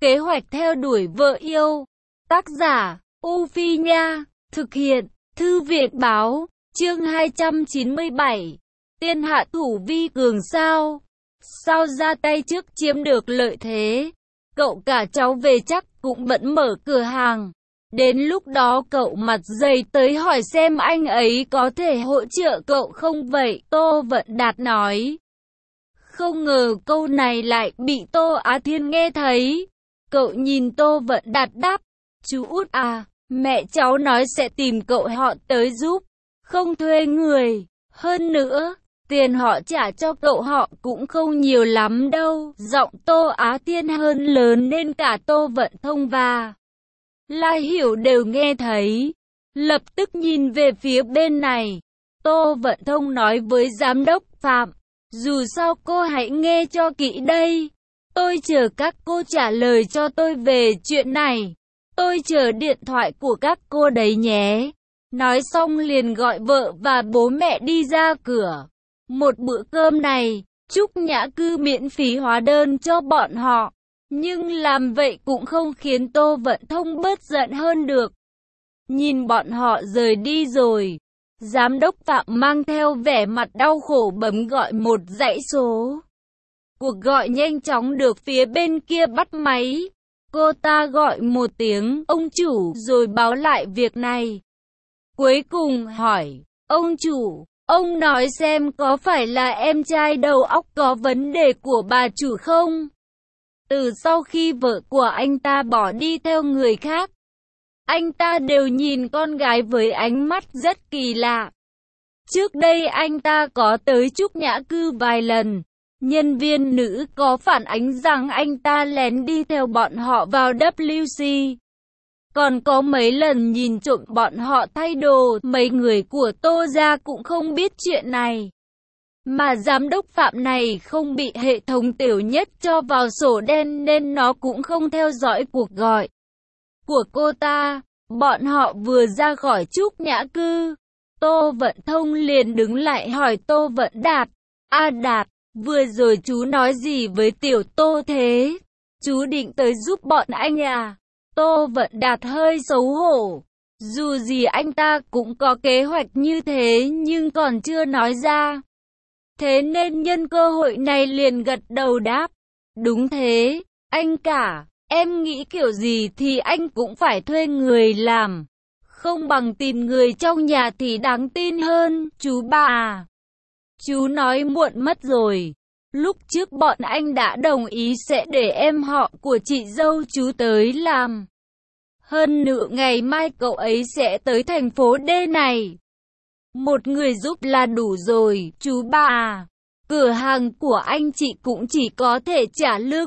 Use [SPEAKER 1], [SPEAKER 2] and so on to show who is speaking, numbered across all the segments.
[SPEAKER 1] Kế hoạch theo đuổi vợ yêu. Tác giả, U Phi Nha. Thực hiện, Thư viện Báo. Chương 297. Tiên hạ thủ vi cường sao? Sao ra tay trước chiếm được lợi thế? Cậu cả cháu về chắc cũng vẫn mở cửa hàng. Đến lúc đó cậu mặt dày tới hỏi xem anh ấy có thể hỗ trợ cậu không vậy? Tô Vận Đạt nói. Không ngờ câu này lại bị Tô Á Thiên nghe thấy. Cậu nhìn Tô Vận Đạt đáp. Chú út à, mẹ cháu nói sẽ tìm cậu họ tới giúp. Không thuê người. Hơn nữa, tiền họ trả cho cậu họ cũng không nhiều lắm đâu. Giọng Tô Á Thiên hơn lớn nên cả Tô Vận Thông và La Hiểu đều nghe thấy. Lập tức nhìn về phía bên này. Tô Vận Thông nói với giám đốc Phạm. Dù sao cô hãy nghe cho kỹ đây. Tôi chờ các cô trả lời cho tôi về chuyện này. Tôi chờ điện thoại của các cô đấy nhé. Nói xong liền gọi vợ và bố mẹ đi ra cửa. Một bữa cơm này, Trúc Nhã Cư miễn phí hóa đơn cho bọn họ. Nhưng làm vậy cũng không khiến Tô Vận Thông bớt giận hơn được. Nhìn bọn họ rời đi rồi, giám đốc Phạm mang theo vẻ mặt đau khổ bấm gọi một dãy số. Cuộc gọi nhanh chóng được phía bên kia bắt máy. Cô ta gọi một tiếng ông chủ rồi báo lại việc này. Cuối cùng hỏi, ông chủ, ông nói xem có phải là em trai đầu óc có vấn đề của bà chủ không? Từ sau khi vợ của anh ta bỏ đi theo người khác, anh ta đều nhìn con gái với ánh mắt rất kỳ lạ. Trước đây anh ta có tới Trúc Nhã Cư vài lần. Nhân viên nữ có phản ánh rằng anh ta lén đi theo bọn họ vào WC. Còn có mấy lần nhìn trộm bọn họ thay đồ. Mấy người của Tô gia cũng không biết chuyện này. Mà giám đốc Phạm này không bị hệ thống tiểu nhất cho vào sổ đen nên nó cũng không theo dõi cuộc gọi của cô ta. Bọn họ vừa ra khỏi Trúc Nhã Cư, Tô Vận Thông liền đứng lại hỏi Tô Vận Đạt. Đạt, vừa rồi chú nói gì với tiểu Tô thế? Chú định tới giúp bọn anh à? Tô Vận Đạt hơi xấu hổ. Dù gì anh ta cũng có kế hoạch như thế nhưng còn chưa nói ra. Thế nên nhân cơ hội này liền gật đầu đáp. Đúng thế, anh cả, em nghĩ kiểu gì thì anh cũng phải thuê người làm. Không bằng tìm người trong nhà thì đáng tin hơn, chú ba à. Chú nói muộn mất rồi. Lúc trước bọn anh đã đồng ý sẽ để em họ của chị dâu chú tới làm. Hơn nữa ngày mai cậu ấy sẽ tới thành phố D này. Một người giúp là đủ rồi, chú ba à. Cửa hàng của anh chị cũng chỉ có thể trả lương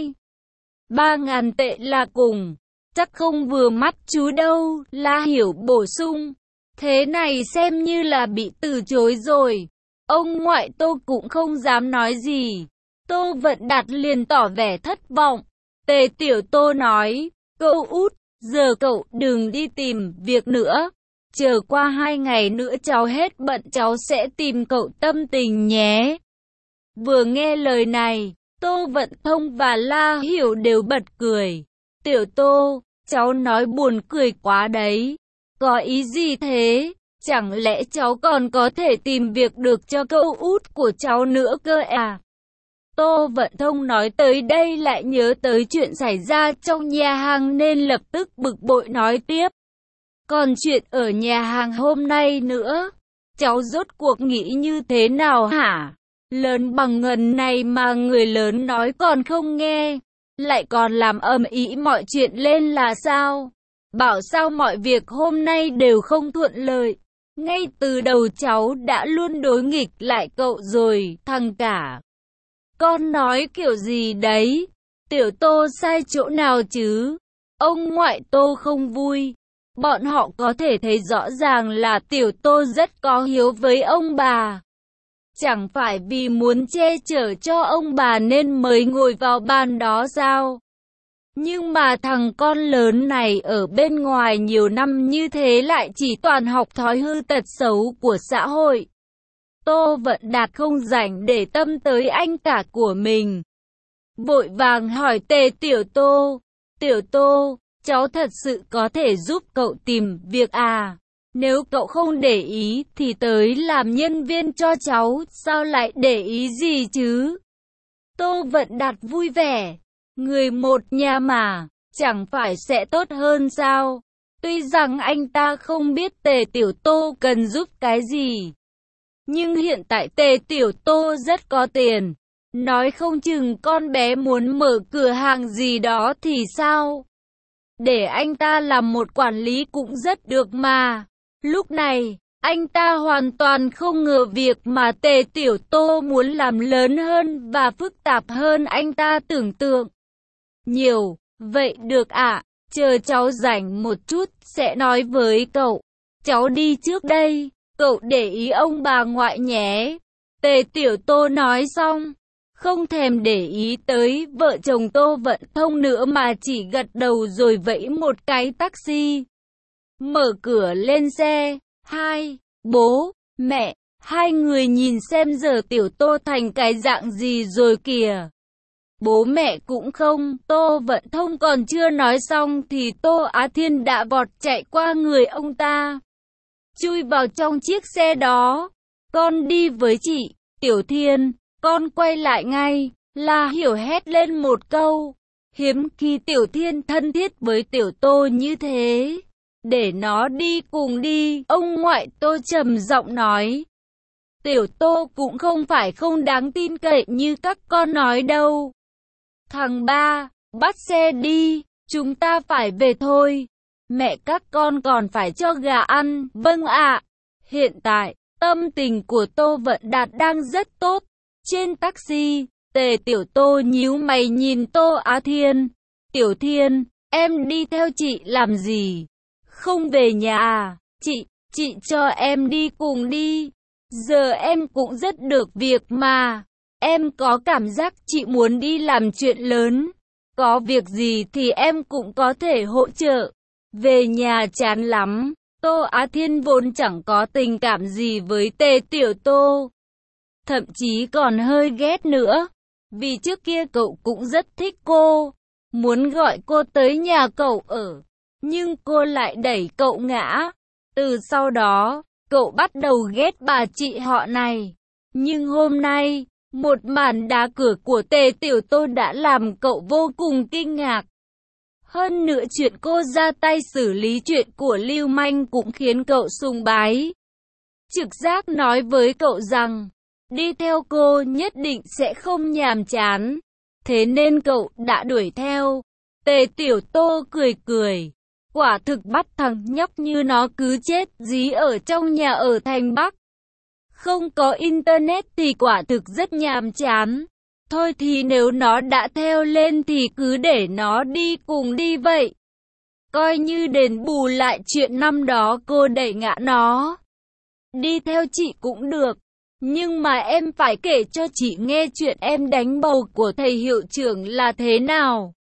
[SPEAKER 1] 2-3 ngàn tệ là cùng. Chắc không vừa mắt chú đâu, La Hiểu bổ sung. Thế này xem như là bị từ chối rồi. Ông ngoại Tô cũng không dám nói gì. Tô Vận Đạt liền tỏ vẻ thất vọng. Tề Tiểu Tô nói, cậu út, giờ cậu đừng đi tìm việc nữa. Chờ qua 2 ngày nữa cháu hết bận cháu sẽ tìm cậu tâm tình nhé. Vừa nghe lời này, Tô Vận Thông và La Hiểu đều bật cười. Tiểu Tô, cháu nói buồn cười quá đấy. Có ý gì thế? Chẳng lẽ cháu còn có thể tìm việc được cho cậu út của cháu nữa cơ à? Tô Vận Thông nói tới đây lại nhớ tới chuyện xảy ra trong nhà hàng nên lập tức bực bội nói tiếp. Còn chuyện ở nhà hàng hôm nay nữa, cháu rốt cuộc nghĩ như thế nào hả? Lớn bằng ngần này mà người lớn nói còn không nghe, lại còn làm ầm ĩ mọi chuyện lên là sao? Bảo sao mọi việc hôm nay đều không thuận lợi. Ngay từ đầu cháu đã luôn đối nghịch lại cậu rồi, thằng cả. Con nói kiểu gì đấy? Tiểu Tô sai chỗ nào chứ? Ông ngoại Tô không vui. Bọn họ có thể thấy rõ ràng là Tiểu Tô rất có hiếu với ông bà. Chẳng phải vì muốn che chở cho ông bà nên mới ngồi vào bàn đó sao? Nhưng mà thằng con lớn này ở bên ngoài nhiều năm như thế lại chỉ toàn học thói hư tật xấu của xã hội. Tô Vận Đạt không rảnh để tâm tới anh cả của mình. vội vàng hỏi Tề Tiểu Tô. Tiểu Tô, cháu thật sự có thể giúp cậu tìm việc à? Nếu cậu không để ý thì tới làm nhân viên cho cháu, sao lại để ý gì chứ? Tô Vận Đạt vui vẻ. Người một nhà mà, chẳng phải sẽ tốt hơn sao? Tuy rằng anh ta không biết Tề Tiểu Tô cần giúp cái gì, nhưng hiện tại Tề Tiểu Tô rất có tiền. Nói không chừng con bé muốn mở cửa hàng gì đó thì sao? Để anh ta làm một quản lý cũng rất được mà. Lúc này, anh ta hoàn toàn không ngờ việc mà Tề Tiểu Tô muốn làm lớn hơn và phức tạp hơn anh ta tưởng tượng. Nhiều, vậy được ạ, chờ cháu rảnh một chút sẽ nói với cậu. Cháu đi trước đây, cậu để ý ông bà ngoại nhé. Tề Tiểu Tô nói xong, không thèm để ý tới vợ chồng Tô Vận Thông nữa mà chỉ gật đầu rồi vẫy một cái taxi. Mở cửa lên xe, bố, mẹ, hai người nhìn xem giờ Tiểu Tô thành cái dạng gì rồi kìa. Bố mẹ cũng không, Tô Vận Thông còn chưa nói xong thì Tô Á Thiên đã vọt chạy qua người ông ta, chui vào trong chiếc xe đó. Con đi với chị, Tiểu Thiên, con quay lại ngay, La Hiểu hét lên một câu. Hiếm khi Tiểu Thiên thân thiết với Tiểu Tô như thế. Để nó đi cùng đi, ông ngoại Tô trầm giọng nói. Tiểu Tô cũng không phải không đáng tin cậy như các con nói đâu. Thằng ba, bắt xe đi, chúng ta phải về thôi. Mẹ các con còn phải cho gà ăn, vâng ạ. Hiện tại, tâm tình của Tô Vận Đạt đang rất tốt. Trên taxi, Tề Tiểu Tô nhíu mày nhìn Tô Á Thiên. Tiểu Thiên, em đi theo chị làm gì? Không về nhà à? Chị cho em đi cùng đi. Giờ em cũng rất được việc mà. Em có cảm giác chị muốn đi làm chuyện lớn. Có việc gì thì em cũng có thể hỗ trợ. Về nhà chán lắm. Tô Á Thiên vốn chẳng có tình cảm gì với Tề Tiểu Tô. Thậm chí còn hơi ghét nữa. Vì trước kia cậu cũng rất thích cô. Muốn gọi cô tới nhà cậu ở. Nhưng cô lại đẩy cậu ngã. Từ sau đó, cậu bắt đầu ghét bà chị họ này. Nhưng hôm nay, một màn đá cửa của Tề Tiểu Tô đã làm cậu vô cùng kinh ngạc. Hơn nữa chuyện cô ra tay xử lý chuyện của Lưu Manh cũng khiến cậu sùng bái. Trực giác nói với cậu rằng, đi theo cô nhất định sẽ không nhàm chán. Thế nên cậu đã đuổi theo. Tề Tiểu Tô cười cười. Quả thực bắt thằng nhóc như nó cứ chết dí ở trong nhà ở thành Bắc. Không có internet thì quả thực rất nhàm chán. Thôi thì nếu nó đã theo lên thì cứ để nó đi cùng đi vậy. Coi như đền bù lại chuyện năm đó cô đẩy ngã nó. Đi theo chị cũng được. Nhưng mà em phải kể cho chị nghe chuyện em đánh bầu của thầy hiệu trưởng là thế nào.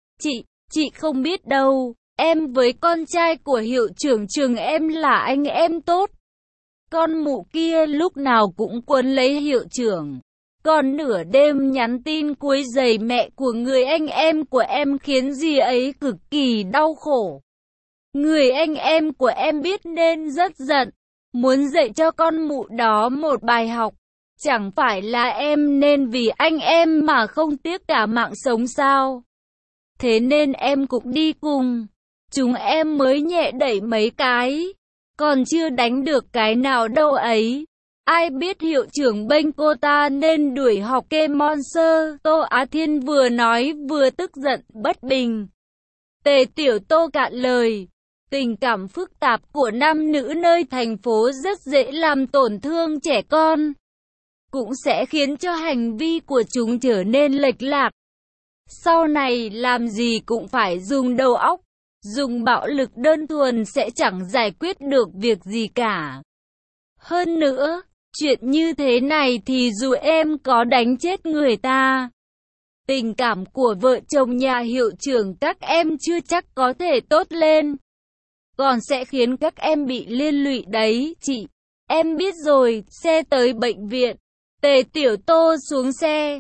[SPEAKER 1] Chị không biết đâu. Em với con trai của hiệu trưởng trường em là anh em tốt. Con mụ kia lúc nào cũng quấn lấy hiệu trưởng. Còn nửa đêm nhắn tin quấy rầy mẹ của người anh em của em khiến dì ấy cực kỳ đau khổ. Người anh em của em biết nên rất giận. Muốn dạy cho con mụ đó một bài học. Chẳng phải là em nên vì anh em mà không tiếc cả mạng sống sao? Thế nên em cũng đi cùng. Chúng em mới nhẹ đẩy mấy cái. Còn chưa đánh được cái nào đâu ấy. Ai biết hiệu trưởng bênh cô ta nên đuổi học kê Monster. Tô Á Thiên vừa nói vừa tức giận bất bình. Tề Tiểu Tô cạn lời. Tình cảm phức tạp của nam nữ nơi thành phố rất dễ làm tổn thương trẻ con. Cũng sẽ khiến cho hành vi của chúng trở nên lệch lạc. Sau này làm gì cũng phải dùng đầu óc. Dùng bạo lực đơn thuần sẽ chẳng giải quyết được việc gì cả. Hơn nữa, chuyện như thế này thì dù em có đánh chết người ta, tình cảm của vợ chồng nhà hiệu trưởng các em chưa chắc có thể tốt lên. Còn sẽ khiến các em bị liên lụy đấy, chị. Em biết rồi, xe tới bệnh viện. Tề Tiểu Tô xuống xe,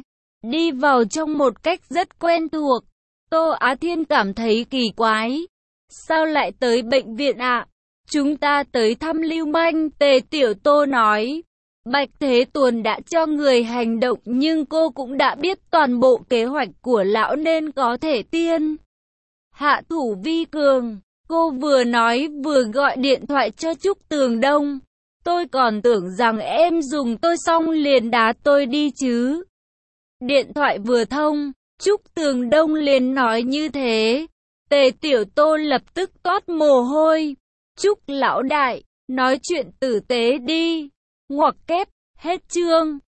[SPEAKER 1] đi vào trong một cách rất quen thuộc. Tô Á Thiên cảm thấy kỳ quái. Sao lại tới bệnh viện ạ? Chúng ta tới thăm lưu manh, Tề Tiểu Tô nói. Bạch Thế Tuần đã cho người hành động nhưng cô cũng đã biết toàn bộ kế hoạch của lão nên có thể tiên hạ thủ vi cường. Cô vừa nói vừa gọi điện thoại cho Trúc Tường Đông. Tôi còn tưởng rằng em dùng tôi xong liền đá tôi đi chứ. Điện thoại vừa thông, Trúc Tường Đông liền nói như thế. Tề Tiểu Tô lập tức toát mồ hôi. Trúc lão đại, nói chuyện tử tế đi. Ngoặc kép, hết chương.